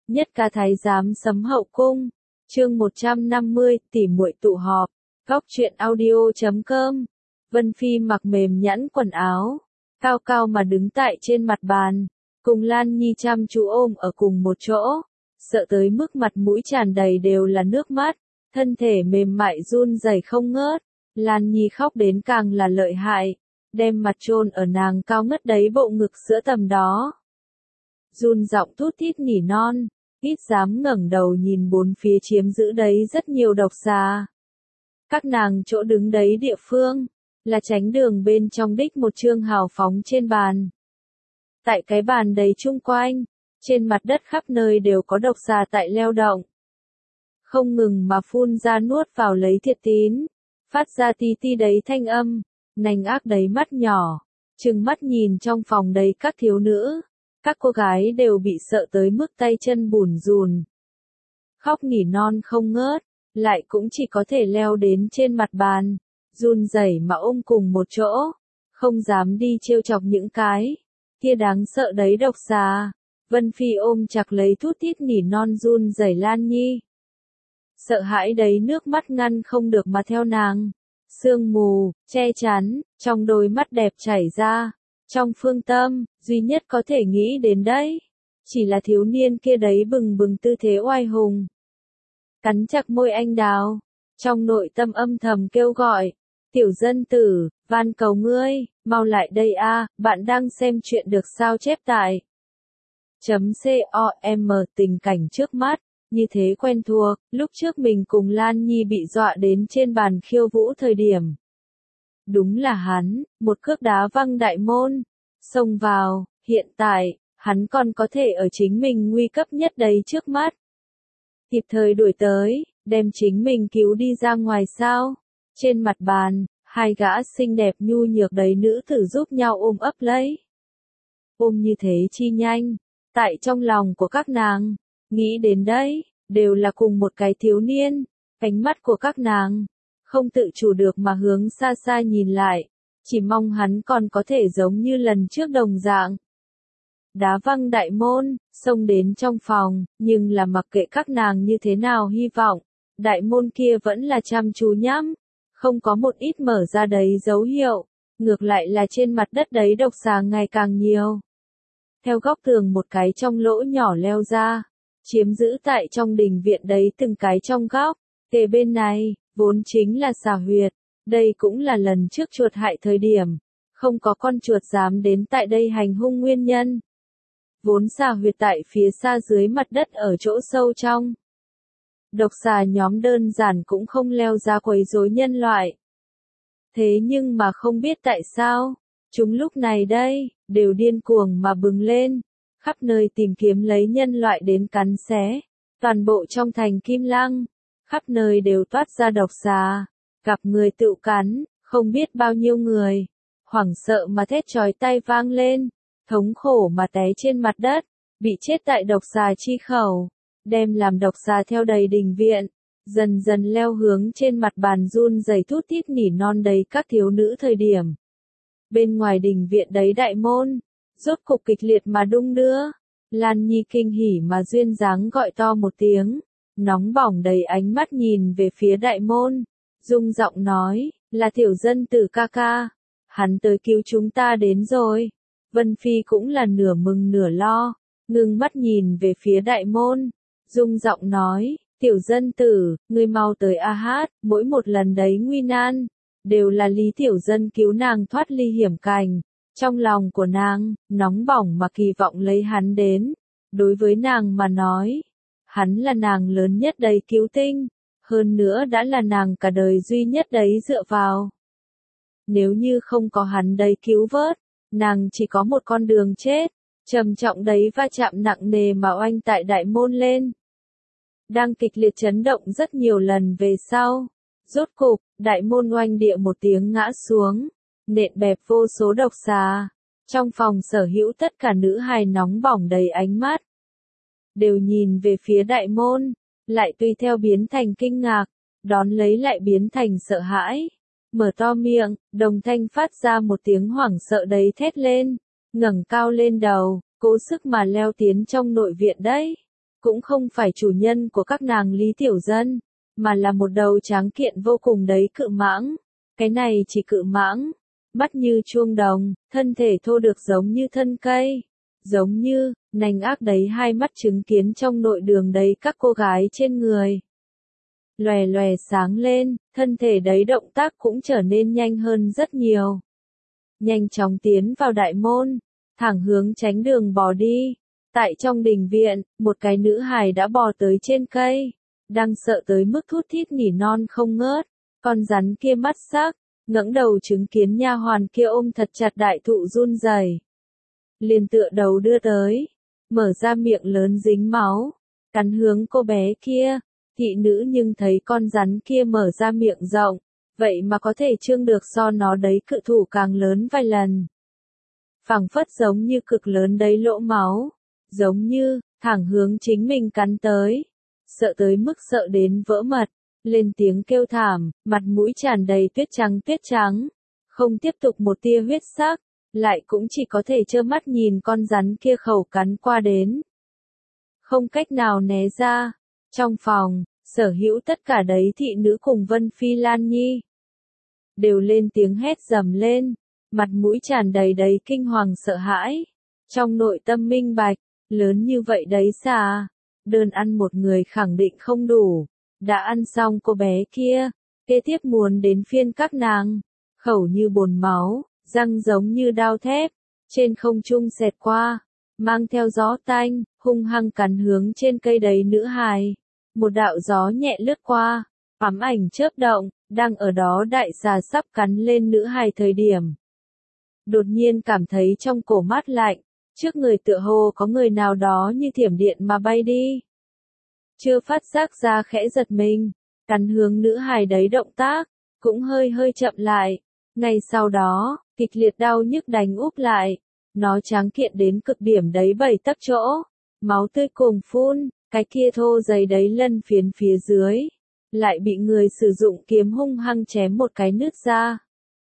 Nhất ca thái giám sấm hậu cung. Chương 150, tỉ muội tụ họp. Góc truyện audio.com. Vân Phi mặc mềm nhẵn quần áo, cao cao mà đứng tại trên mặt bàn, cùng Lan Nhi chăm chú ôm ở cùng một chỗ, sợ tới mức mặt mũi tràn đầy đều là nước mắt, thân thể mềm mại run rẩy không ngớt. Lan Nhi khóc đến càng là lợi hại, đem mặt chôn ở nàng cao ngất đấy bộ ngực sữa tầm đó. Run giọng thút thít nỉ non, ít dám ngẩng đầu nhìn bốn phía chiếm giữ đấy rất nhiều độc xà. Các nàng chỗ đứng đấy địa phương, là tránh đường bên trong đích một chương hào phóng trên bàn. Tại cái bàn đấy chung quanh, trên mặt đất khắp nơi đều có độc xà tại leo động. Không ngừng mà phun ra nuốt vào lấy thiệt tín, phát ra tí tí đấy thanh âm, nành ác đấy mắt nhỏ, trừng mắt nhìn trong phòng đấy các thiếu nữ. Các cô gái đều bị sợ tới mức tay chân bủn rùn. Khóc nỉ non không ngớt, lại cũng chỉ có thể leo đến trên mặt bàn, run rẩy mà ôm cùng một chỗ, không dám đi trêu chọc những cái kia đáng sợ đấy độc xà. Vân Phi ôm chặt lấy thút thít nỉ non run rẩy Lan Nhi. Sợ hãi đấy nước mắt ngăn không được mà theo nàng, sương mù, che chắn, trong đôi mắt đẹp chảy ra. Trong phương tâm, duy nhất có thể nghĩ đến đấy, chỉ là thiếu niên kia đấy bừng bừng tư thế oai hùng. Cắn chặt môi anh đào, trong nội tâm âm thầm kêu gọi, tiểu dân tử, van cầu ngươi, mau lại đây a, bạn đang xem chuyện được sao chép tại. .com tình cảnh trước mắt, như thế quen thuộc, lúc trước mình cùng Lan Nhi bị dọa đến trên bàn khiêu vũ thời điểm. Đúng là hắn, một cước đá văng đại môn, xông vào, hiện tại, hắn còn có thể ở chính mình nguy cấp nhất đấy trước mắt. Kịp thời đuổi tới, đem chính mình cứu đi ra ngoài sao. Trên mặt bàn, hai gã xinh đẹp nhu nhược đấy nữ tử giúp nhau ôm ấp lấy. Ôm như thế chi nhanh, tại trong lòng của các nàng, nghĩ đến đấy, đều là cùng một cái thiếu niên, ánh mắt của các nàng không tự chủ được mà hướng xa xa nhìn lại, chỉ mong hắn còn có thể giống như lần trước đồng dạng. Đá văng đại môn, xông đến trong phòng, nhưng là mặc kệ các nàng như thế nào hy vọng, đại môn kia vẫn là chăm chú nhắm, không có một ít mở ra đấy dấu hiệu, ngược lại là trên mặt đất đấy độc xà ngày càng nhiều. Theo góc tường một cái trong lỗ nhỏ leo ra, chiếm giữ tại trong đình viện đấy từng cái trong góc, kề bên này, vốn chính là xà huyệt, đây cũng là lần trước chuột hại thời điểm, không có con chuột dám đến tại đây hành hung nguyên nhân. Vốn xà huyệt tại phía xa dưới mặt đất ở chỗ sâu trong. Độc xà nhóm đơn giản cũng không leo ra quấy rối nhân loại. Thế nhưng mà không biết tại sao, chúng lúc này đây, đều điên cuồng mà bừng lên, khắp nơi tìm kiếm lấy nhân loại đến cắn xé, toàn bộ trong thành Kim Lăng, khắp nơi đều toát ra độc xà, gặp người tự cắn, không biết bao nhiêu người, hoảng sợ mà thét chói tai vang lên, thống khổ mà té trên mặt đất, bị chết tại độc xà chi khẩu, đem làm độc xà theo đầy đình viện, dần dần leo hướng trên mặt bàn run rẩy thút thít nỉ non đấy các thiếu nữ thời điểm. Bên ngoài đình viện đấy đại môn, rốt cục kịch liệt mà đung đưa, Lan Nhi kinh hỉ mà duyên dáng gọi to một tiếng, nóng bỏng đầy ánh mắt nhìn về phía đại môn, rung giọng nói, là tiểu dân tử ca ca, hắn tới cứu chúng ta đến rồi. Vân Phi cũng là nửa mừng nửa lo, ngưng mắt nhìn về phía đại môn, rung giọng nói, tiểu dân tử, ngươi mau tới a hát, mỗi một lần đấy nguy nan, đều là Lý tiểu dân cứu nàng thoát ly hiểm cảnh. Trong lòng của nàng, nóng bỏng mà kỳ vọng lấy hắn đến, đối với nàng mà nói, hắn là nàng lớn nhất đấy cứu tinh, hơn nữa đã là nàng cả đời duy nhất đấy dựa vào. Nếu như không có hắn đấy cứu vớt, nàng chỉ có một con đường chết, trầm trọng đấy va chạm nặng nề mà oanh tại đại môn lên. Đang kịch liệt chấn động rất nhiều lần về sau, rốt cục, đại môn oanh địa một tiếng ngã xuống, nện bẹp vô số độc xà. Trong phòng sở hữu tất cả nữ hài nóng bỏng đầy ánh mắt, đều nhìn về phía đại môn, lại tùy theo biến thành kinh ngạc, đón lấy lại biến thành sợ hãi. Mở to miệng, đồng thanh phát ra một tiếng hoảng sợ đấy thét lên, ngẩng cao lên đầu, cố sức mà leo tiến trong nội viện đấy. cũng không phải chủ nhân của các nàng Lý Tiểu Dân, mà là một đầu tráng kiện vô cùng đấy cự mãng. Cái này chỉ cự mãng, mắt như chuông đồng, thân thể thô được giống như thân cây, giống như nành ác đấy, hai mắt chứng kiến trong nội đường đấy các cô gái trên người. Lòe lòe sáng lên, thân thể đấy động tác cũng trở nên nhanh hơn rất nhiều. Nhanh chóng tiến vào đại môn, thẳng hướng tránh đường bò đi. Tại trong đình viện, một cái nữ hài đã bò tới trên cây, đang sợ tới mức thút thít nỉ non không ngớt. Con rắn kia mắt sắc, ngẩng đầu chứng kiến nha hoàn kia ôm thật chặt đại thụ run rẩy, liền tựa đầu đưa tới, mở ra miệng lớn dính máu, cắn hướng cô bé kia. Thị nữ nhưng thấy con rắn kia mở ra miệng rộng, vậy mà có thể trương được so nó đấy cự thủ càng lớn vài lần. Phảng phất giống như cực lớn đấy lỗ máu, giống như thẳng hướng chính mình cắn tới, sợ tới mức sợ đến vỡ mật, lên tiếng kêu thảm, mặt mũi tràn đầy tuyết trắng, không tiếp tục một tia huyết sắc, lại cũng chỉ có thể trơ mắt nhìn con rắn kia khẩu cắn qua đến, không cách nào né ra. Trong phòng, sở hữu tất cả đấy thị nữ cùng Vân Phi Lan Nhi đều lên tiếng hét dầm lên, mặt mũi tràn đầy đầy kinh hoàng sợ hãi, trong nội tâm minh bạch, lớn như vậy đấy xà, đơn ăn một người khẳng định không đủ, đã ăn xong cô bé kia, kế tiếp muốn đến phiên các nàng, khẩu như bồn máu, răng giống như đao thép, trên không trung xẹt qua, mang theo gió tanh, hung hăng cắn hướng trên cây đấy nữ hài. Một đạo gió nhẹ lướt qua, ám ảnh chớp động, đang ở đó đại xà sắp cắn lên nữ hài thời điểm. Đột nhiên cảm thấy trong cổ mát lạnh, trước người tựa hồ có người nào đó như thiểm điện mà bay đi. Chưa phát giác ra khẽ giật mình, cắn hướng nữ hài đấy động tác, cũng hơi hơi chậm lại. Ngay sau đó, kịch liệt đau nhức đánh úp lại, nó tráng kiện đến cực điểm đấy 7 tấc chỗ, máu tươi cùng phun. Cái kia thô dày đấy lân phiến phía dưới, lại bị người sử dụng kiếm hung hăng chém một cái nứt ra.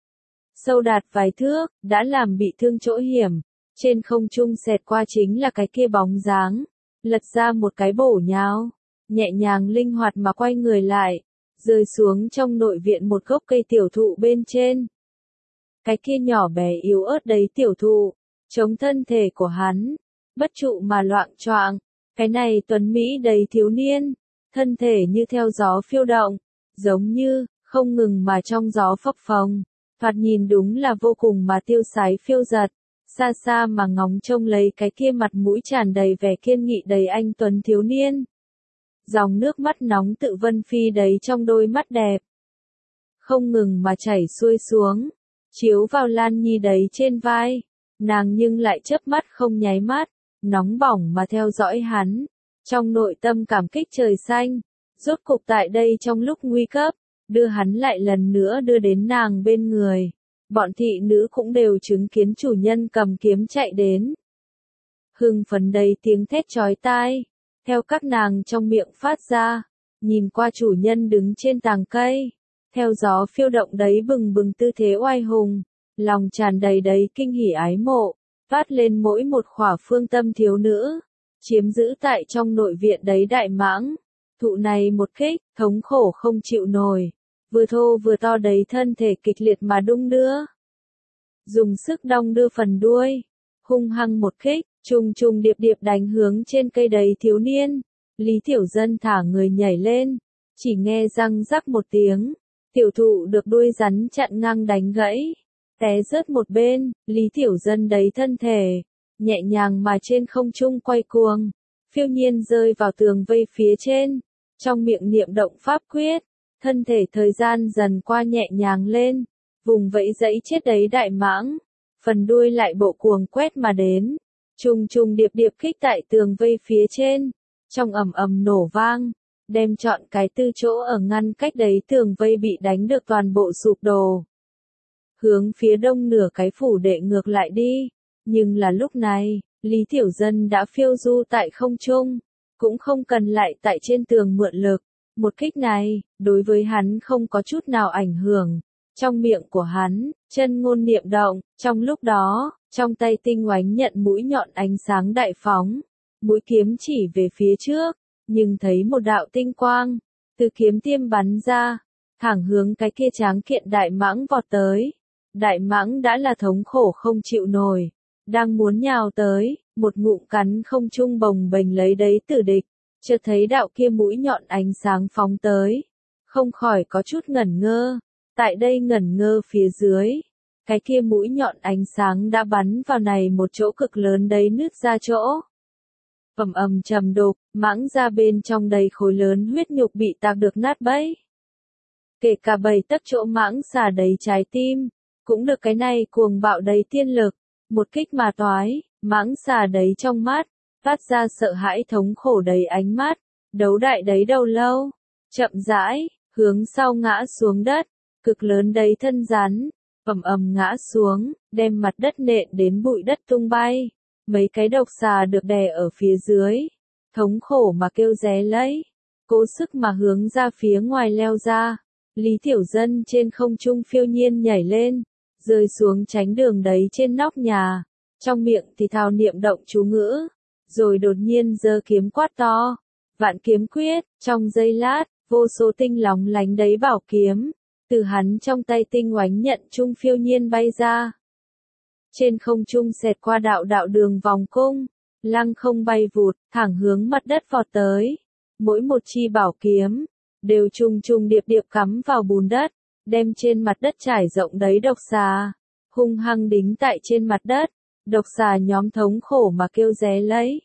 Sâu đạt vài thước, đã làm bị thương chỗ hiểm, trên không trung xẹt qua chính là cái kia bóng dáng, lật ra một cái bổ nhào, nhẹ nhàng linh hoạt mà quay người lại, rơi xuống trong nội viện một gốc cây tiểu thụ bên trên. Cái kia nhỏ bé yếu ớt đấy tiểu thụ, chống thân thể của hắn, bất trụ mà loạng choạng. Cái này tuấn Mỹ đầy thiếu niên, thân thể như theo gió phiêu động, giống như, không ngừng mà trong gió phập phồng, thoạt nhìn đúng là vô cùng mà tiêu sái phiêu giật, xa xa mà ngóng trông lấy cái kia mặt mũi tràn đầy vẻ kiên nghị đầy anh tuấn thiếu niên. Dòng nước mắt nóng tự Vân Phi đấy trong đôi mắt đẹp, không ngừng mà chảy xuôi xuống, chiếu vào Lan Nhi đấy trên vai, nàng nhưng lại chớp mắt không nháy mắt. Nóng bỏng mà theo dõi hắn, trong nội tâm cảm kích trời xanh, rốt cục tại đây trong lúc nguy cấp, đưa hắn lại lần nữa đưa đến nàng bên người. Bọn thị nữ cũng đều chứng kiến chủ nhân cầm kiếm chạy đến. Hưng phấn đầy tiếng thét chói tai, theo các nàng trong miệng phát ra, nhìn qua chủ nhân đứng trên tàng cây, theo gió phiêu động đấy bừng bừng tư thế oai hùng, lòng tràn đầy đầy kinh hỉ ái mộ. Phát lên mỗi một khỏa phương tâm thiếu nữ, chiếm giữ tại trong nội viện đấy đại mãng. Thụ này một kích, thống khổ không chịu nổi, vừa thô vừa to đấy thân thể kịch liệt mà đung đưa. Dùng sức đong đưa phần đuôi, hung hăng một kích, trùng trùng điệp điệp đánh hướng trên cây đấy thiếu niên. Lý Tiểu Dân thả người nhảy lên, chỉ nghe răng rắc một tiếng, tiểu thụ được đuôi rắn chặn ngang đánh gãy. Té rớt một bên, Lý Tiểu Dân đấy thân thể, nhẹ nhàng mà trên không trung quay cuồng, phiêu nhiên rơi vào tường vây phía trên, trong miệng niệm động pháp quyết, thân thể thời gian dần qua nhẹ nhàng lên, vùng vẫy dẫy chết đấy đại mãng, phần đuôi lại bộ cuồng quét mà đến, trùng trùng điệp điệp kích tại tường vây phía trên, trong ầm ầm nổ vang, đem trọn cái tư chỗ ở ngăn cách đấy tường vây bị đánh được toàn bộ sụp đổ. Hướng phía đông nửa cái phủ đệ ngược lại đi, nhưng là lúc này, Lý Tiểu Dân đã phiêu du tại không trung, cũng không cần lại tại trên tường mượn lực, một kích này, đối với hắn không có chút nào ảnh hưởng, trong miệng của hắn, chân ngôn niệm động, trong lúc đó, trong tay tinh oánh nhận mũi nhọn ánh sáng đại phóng, mũi kiếm chỉ về phía trước, nhưng thấy một đạo tinh quang, từ kiếm tiêm bắn ra, thẳng hướng cái kia tráng kiện đại mãng vọt tới. Đại mãng đã là thống khổ không chịu nổi, đang muốn nhào tới, một ngụm cắn không trung bồng bềnh lấy đấy tử địch, chợt thấy đạo kia mũi nhọn ánh sáng phóng tới, không khỏi có chút ngẩn ngơ. Tại đây ngẩn ngơ phía dưới, cái kia mũi nhọn ánh sáng đã bắn vào này một chỗ cực lớn đấy nứt ra chỗ. Ầm ầm trầm đục, mãng ra bên trong đầy khối lớn huyết nhục bị tạc được nát bấy. Kể cả 7 tấc chỗ mãng xà đấy trái tim, cũng được cái này cuồng bạo đầy tiên lực, một kích mà toái, mãng xà đấy trong mắt, phát ra sợ hãi thống khổ đầy ánh mắt, đấu đại đấy đầu lâu, chậm rãi, hướng sau ngã xuống đất, cực lớn đấy thân rắn, ầm ầm ngã xuống, đem mặt đất nện đến bụi đất tung bay. Mấy cái độc xà được đè ở phía dưới, thống khổ mà kêu ré lấy, cố sức mà hướng ra phía ngoài leo ra. Lý Tiểu Dân trên không trung phiêu nhiên nhảy lên, rơi xuống tránh đường đấy trên nóc nhà, trong miệng thì thao niệm động chú ngữ, rồi đột nhiên giơ kiếm quát to, vạn kiếm quyết, trong giây lát, vô số tinh lóng lánh đấy bảo kiếm, từ hắn trong tay tinh oánh nhận trung phiêu nhiên bay ra. Trên không trung xẹt qua đạo đạo đường vòng cung, lăng không bay vụt, thẳng hướng mặt đất vọt tới. Mỗi một chi bảo kiếm, đều trùng trùng điệp điệp cắm vào bùn đất, đem trên mặt đất trải rộng đấy độc xà, hung hăng đính tại trên mặt đất, độc xà nhóm thống khổ mà kêu ré lấy.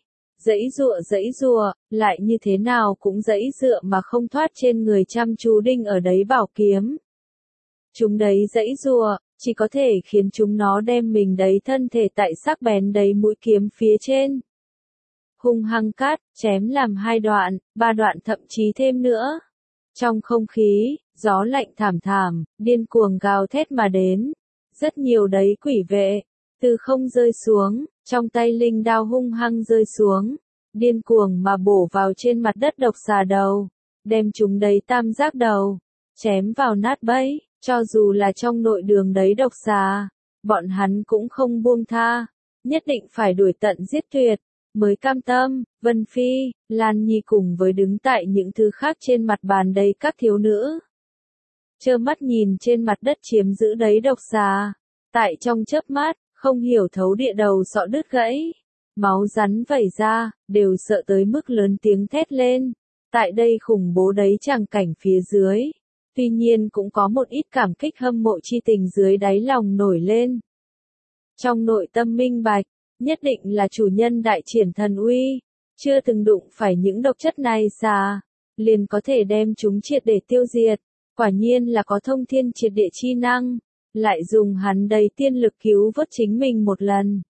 Dãy giụa, lại như thế nào cũng dãy dựa mà không thoát trên người chăm chú đinh ở đấy bảo kiếm. Chúng đấy dãy giụa, chỉ có thể khiến chúng nó đem mình đấy thân thể tại sắc bén đấy mũi kiếm phía trên. Hung hăng cắt, chém làm 2 đoạn, 3 đoạn thậm chí thêm nữa. Trong không khí, gió lạnh thảm thảm, điên cuồng gào thét mà đến. Rất nhiều đấy quỷ vệ, từ không rơi xuống, trong tay linh đao hung hăng rơi xuống, điên cuồng mà bổ vào trên mặt đất độc xà đầu, đem chúng đấy tam giác đầu, chém vào nát bấy, cho dù là trong nội đường đấy độc xà, bọn hắn cũng không buông tha, nhất định phải đuổi tận giết tuyệt, mới cam tâm. Vân Phi, Lan Nhi cùng với đứng tại những thứ khác trên mặt bàn đây các thiếu nữ, trơ mắt nhìn trên mặt đất chiếm giữ đấy độc xà, tại trong chớp mắt, không hiểu thấu địa đầu sọ đứt gãy, máu rắn vẩy ra, đều sợ tới mức lớn tiếng thét lên. Tại đây khủng bố đấy tràng cảnh phía dưới, tuy nhiên cũng có một ít cảm kích hâm mộ chi tình dưới đáy lòng nổi lên. Trong nội tâm minh bạch, nhất định là chủ nhân đại triển thần uy, chưa từng đụng phải những độc chất này xà, liền có thể đem chúng triệt để tiêu diệt, quả nhiên là có thông thiên triệt địa chi năng, lại dùng hắn đầy tiên lực cứu vớt chính mình một lần.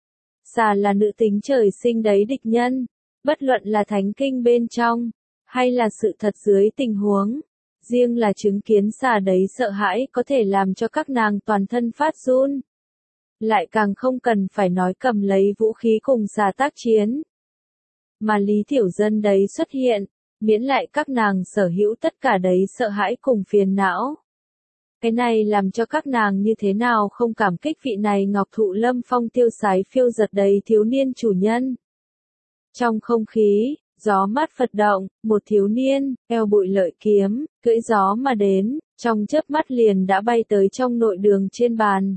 Xà là nữ tính trời sinh đấy địch nhân, bất luận là thánh kinh bên trong, hay là sự thật dưới tình huống. Riêng là chứng kiến xà đấy sợ hãi có thể làm cho các nàng toàn thân phát run. Lại càng không cần phải nói cầm lấy vũ khí cùng xà tác chiến. Mà Lý Tiểu Dân đấy xuất hiện, miễn lại các nàng sở hữu tất cả đấy sợ hãi cùng phiền não. Cái này làm cho các nàng như thế nào không cảm kích vị này ngọc thụ lâm phong tiêu sái phiêu giật đầy thiếu niên chủ nhân. Trong không khí, gió mát phật động, một thiếu niên, eo bụi lợi kiếm, cưỡi gió mà đến, trong chớp mắt liền đã bay tới trong nội đường trên bàn.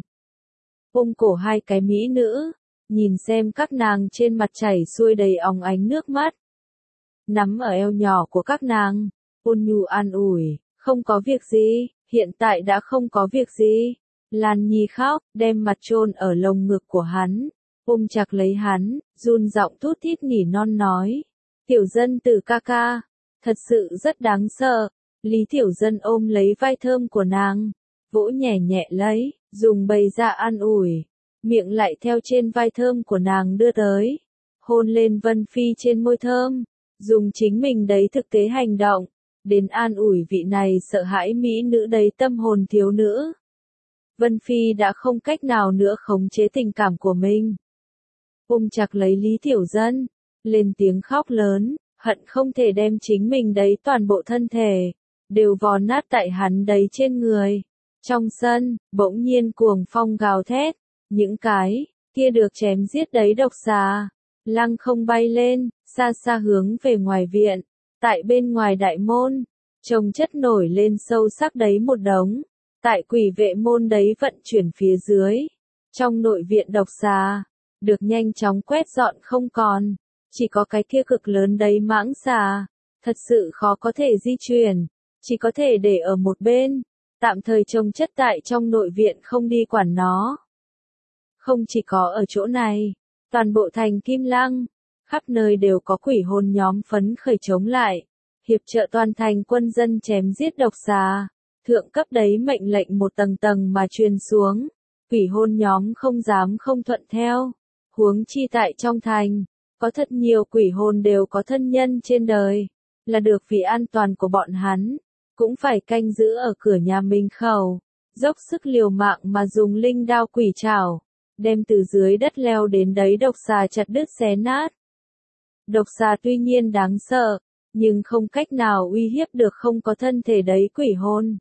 Ôm cổ 2 cái mỹ nữ, nhìn xem các nàng trên mặt chảy xuôi đầy óng ánh nước mắt. Nắm ở eo nhỏ của các nàng, ôn nhu an ủi, không có việc gì, hiện tại đã không có việc gì. Lan Nhi khóc, đem mặt chôn ở lồng ngực của hắn, ôm chặt lấy hắn, run giọng thút thít nỉ non nói. Tiểu Dân từ ca ca, thật sự rất đáng sợ. Lý Tiểu Dân ôm lấy vai thơm của nàng, vỗ nhẹ nhẹ lấy, dùng bày ra an ủi, miệng lại theo trên vai thơm của nàng đưa tới, hôn lên Vân Phi trên môi thơm, dùng chính mình đấy thực tế hành động, đến an ủi vị này sợ hãi mỹ nữ đầy tâm hồn thiếu nữ. Vân Phi đã không cách nào nữa khống chế tình cảm của mình. Ôm chặt lấy Lý Tiểu Dân, lên tiếng khóc lớn, hận không thể đem chính mình đấy toàn bộ thân thể, đều vò nát tại hắn đấy trên người. Trong sân, bỗng nhiên cuồng phong gào thét, những cái kia được chém giết đấy độc xà, lăng không bay lên, xa xa hướng về ngoài viện. Tại bên ngoài đại môn, chồng chất nổi lên sâu sắc đấy một đống. Tại quỷ vệ môn đấy vận chuyển phía dưới. Trong nội viện độc xà, được nhanh chóng quét dọn không còn. Chỉ có cái kia cực lớn đấy mãng xà, thật sự khó có thể di chuyển, chỉ có thể để ở một bên, tạm thời trông chất tại trong nội viện không đi quản nó. Không chỉ có ở chỗ này, toàn bộ thành Kim Lăng, khắp nơi đều có quỷ hồn nhóm phấn khởi chống lại, hiệp trợ toàn thành quân dân chém giết độc xà. Thượng cấp đấy mệnh lệnh một tầng tầng mà truyền xuống, quỷ hồn nhóm không dám không thuận theo, huống chi tại trong thành. Có thật nhiều quỷ hồn đều có thân nhân trên đời, là được vì an toàn của bọn hắn, cũng phải canh giữ ở cửa nhà mình khẩu, dốc sức liều mạng mà dùng linh đao quỷ trảo, đem từ dưới đất leo đến đấy độc xà chặt đứt xé nát. Độc xà tuy nhiên đáng sợ, nhưng không cách nào uy hiếp được không có thân thể đấy quỷ hồn.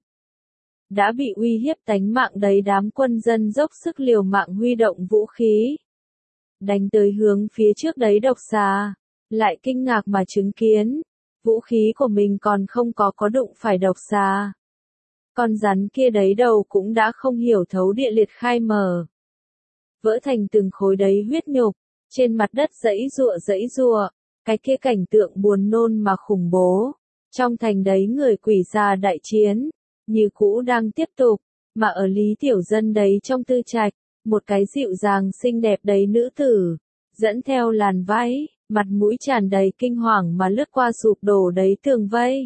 Đã bị uy hiếp tánh mạng đấy đám quân dân dốc sức liều mạng huy động vũ khí. Đánh tới hướng phía trước đấy độc xà, lại kinh ngạc mà chứng kiến, vũ khí của mình còn không có đụng phải độc xà. Con rắn kia đấy đầu cũng đã không hiểu thấu địa liệt khai mở. Vỡ thành từng khối đấy huyết nhục, trên mặt đất dãy giụa, cái kia cảnh tượng buồn nôn mà khủng bố. Trong thành đấy người quỷ già đại chiến, như cũ đang tiếp tục, mà ở Lý Tiểu Dân đấy trong tư trạch. Một cái dịu dàng xinh đẹp đấy nữ tử, dẫn theo làn váy, mặt mũi tràn đầy kinh hoàng mà lướt qua sụp đổ đấy tường vây.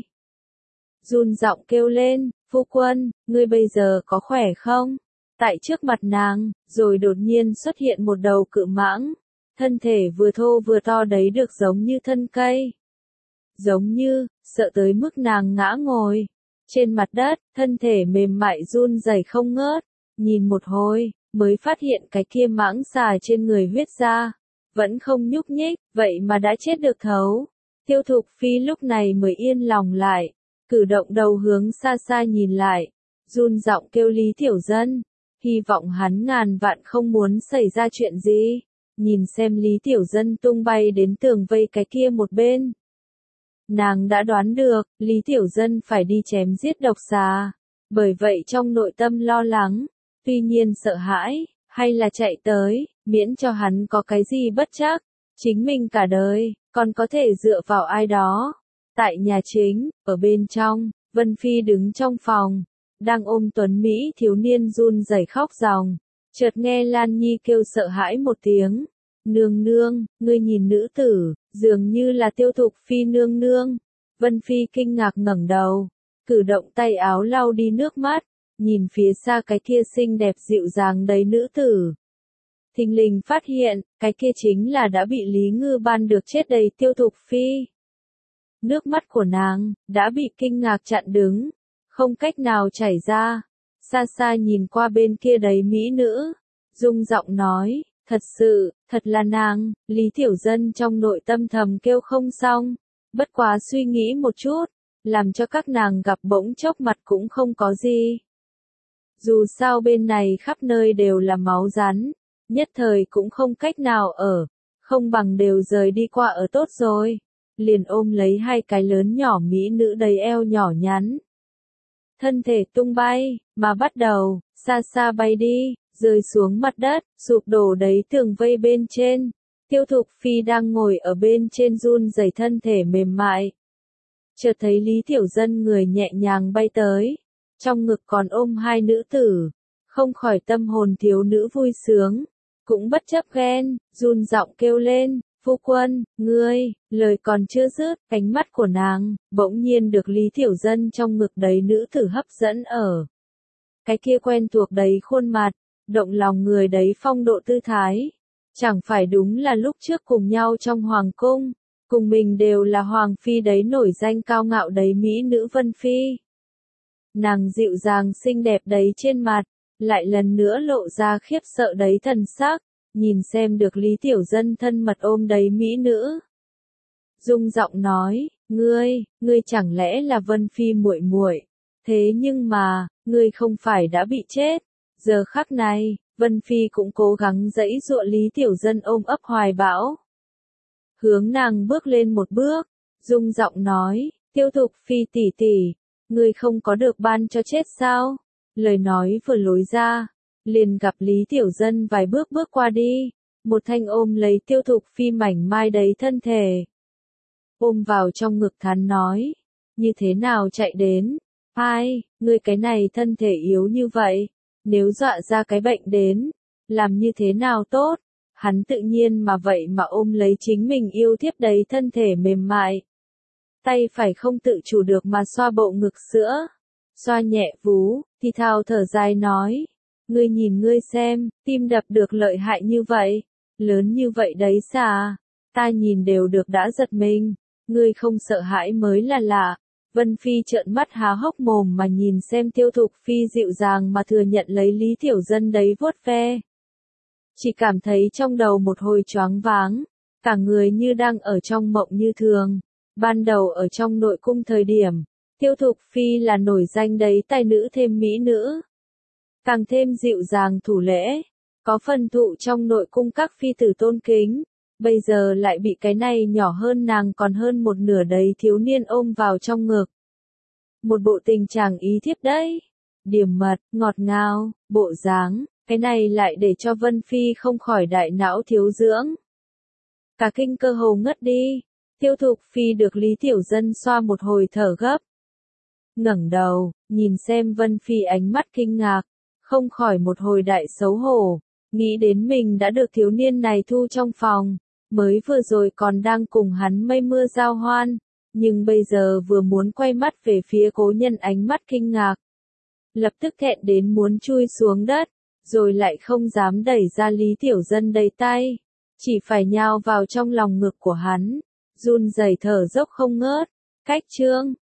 Run giọng kêu lên, phu quân, ngươi bây giờ có khỏe không? Tại trước mặt nàng, rồi đột nhiên xuất hiện một đầu cự mãng, thân thể vừa thô vừa to đấy được giống như thân cây. Giống như, sợ tới mức nàng ngã ngồi. Trên mặt đất, thân thể mềm mại run rẩy không ngớt, nhìn một hồi. Mới phát hiện cái kia mãng xà trên người huyết ra, vẫn không nhúc nhích, vậy mà đã chết được thấu. Tiêu Thục Phi lúc này mới yên lòng lại, cử động đầu hướng xa xa nhìn lại, run giọng kêu Lý Tiểu Dân, hy vọng hắn ngàn vạn không muốn xảy ra chuyện gì, nhìn xem Lý Tiểu Dân tung bay đến tường vây cái kia một bên. Nàng đã đoán được, Lý Tiểu Dân phải đi chém giết độc xà, bởi vậy trong nội tâm lo lắng. Tuy nhiên sợ hãi, hay là chạy tới, miễn cho hắn có cái gì bất trắc, chính mình cả đời, còn có thể dựa vào ai đó. Tại nhà chính, ở bên trong, Vân Phi đứng trong phòng, đang ôm tuấn Mỹ thiếu niên run rẩy khóc ròng, chợt nghe Lan Nhi kêu sợ hãi một tiếng. Nương nương, ngươi nhìn nữ tử, dường như là Tiêu Thục Phi nương nương. Vân Phi kinh ngạc ngẩng đầu, cử động tay áo lau đi nước mắt. Nhìn phía xa cái kia xinh đẹp dịu dàng đấy nữ tử. Thình lình phát hiện, cái kia chính là đã bị Lý Ngư ban được chết đầy Tiêu Thục Phi. Nước mắt của nàng, đã bị kinh ngạc chặn đứng, không cách nào chảy ra. Xa xa nhìn qua bên kia đấy mỹ nữ, rung giọng nói, thật sự, thật là nàng. Lý Tiểu Dân trong nội tâm thầm kêu không xong, bất quá suy nghĩ một chút, làm cho các nàng gặp bỗng chốc mặt cũng không có gì. Dù sao bên này khắp nơi đều là máu rắn, nhất thời cũng không cách nào ở, không bằng đều rời đi qua ở tốt rồi. Liền ôm lấy hai cái lớn nhỏ mỹ nữ đầy eo nhỏ nhắn. Thân thể tung bay, mà bắt đầu, xa xa bay đi, rơi xuống mặt đất, sụp đổ đấy tường vây bên trên. Tiêu Thục Phi đang ngồi ở bên trên run rẩy thân thể mềm mại. Chợt thấy Lý Tiểu Dân người nhẹ nhàng bay tới. Trong ngực còn ôm hai nữ tử, không khỏi tâm hồn thiếu nữ vui sướng, cũng bất chấp ghen, run giọng kêu lên, phu quân, ngươi, lời còn chưa dứt, cánh mắt của nàng, bỗng nhiên được Lý Tiểu Dân trong ngực đấy nữ tử hấp dẫn ở. Cái kia quen thuộc đấy khuôn mặt, động lòng người đấy phong độ tư thái, chẳng phải đúng là lúc trước cùng nhau trong hoàng cung, cùng mình đều là hoàng phi đấy nổi danh cao ngạo đấy mỹ nữ Vân Phi. Nàng dịu dàng xinh đẹp đấy trên mặt, lại lần nữa lộ ra khiếp sợ đấy thần sắc, nhìn xem được Lý Tiểu Dân thân mật ôm đấy mỹ nữ. Rung giọng nói, ngươi chẳng lẽ là Vân Phi muội muội? Thế nhưng mà, ngươi không phải đã bị chết. Giờ khắc này, Vân Phi cũng cố gắng giãy giụa Lý Tiểu Dân ôm ấp hoài bão. hướng nàng bước lên một bước, rung giọng nói, Tiêu Thục Phi tỷ tỷ, ngươi không có được ban cho chết sao? Lời nói vừa lối ra, liền gặp Lý Tiểu Dân vài bước bước qua đi, một thanh ôm lấy Tiêu Thục Phi mảnh mai đầy thân thể. Ôm vào trong ngực thán nói, như thế nào chạy đến? Ai, ngươi cái này thân thể yếu như vậy, nếu dọa ra cái bệnh đến, làm như thế nào tốt? Hắn tự nhiên mà vậy mà ôm lấy chính mình yêu thiếp đầy thân thể mềm mại. Tay phải không tự chủ được mà xoa bộ ngực sữa, xoa nhẹ vú, thì thào thở dài nói, ngươi nhìn ngươi xem, tim đập được lợi hại như vậy, lớn như vậy đấy xà, ta nhìn đều được đã giật mình, ngươi không sợ hãi mới là lạ. Vân Phi trợn mắt há hốc mồm mà nhìn xem Tiêu Thục Phi dịu dàng mà thừa nhận lấy Lý Tiểu Dân đấy vuốt ve. Chỉ cảm thấy trong đầu một hồi choáng váng, cả người như đang ở trong mộng như thường. Ban đầu ở trong nội cung thời điểm, Tiêu Thục Phi là nổi danh đấy tài nữ thêm mỹ nữ. Càng thêm dịu dàng thủ lễ, có phần thụ trong nội cung các phi tử tôn kính. Bây giờ lại bị cái này nhỏ hơn nàng còn hơn một nửa đấy thiếu niên ôm vào trong ngực. Một bộ tình chàng ý thiếp đấy. Điểm mật, ngọt ngào, bộ dáng, cái này lại để cho Vân Phi không khỏi đại não thiếu dưỡng. Cả kinh cơ hồ ngất đi. Tiêu Thục Phi được Lý Tiểu Dân xoa một hồi thở gấp. Ngẩng đầu, nhìn xem Vân Phi ánh mắt kinh ngạc, không khỏi một hồi đại xấu hổ, nghĩ đến mình đã được thiếu niên này thu trong phòng, mới vừa rồi còn đang cùng hắn mây mưa giao hoan, nhưng bây giờ vừa muốn quay mắt về phía cố nhân ánh mắt kinh ngạc. Lập tức thẹn đến muốn chui xuống đất, rồi lại không dám đẩy ra Lý Tiểu Dân đầy tay, chỉ phải nhào vào trong lòng ngực của hắn, run rẩy thở dốc không ngớt. Cách chương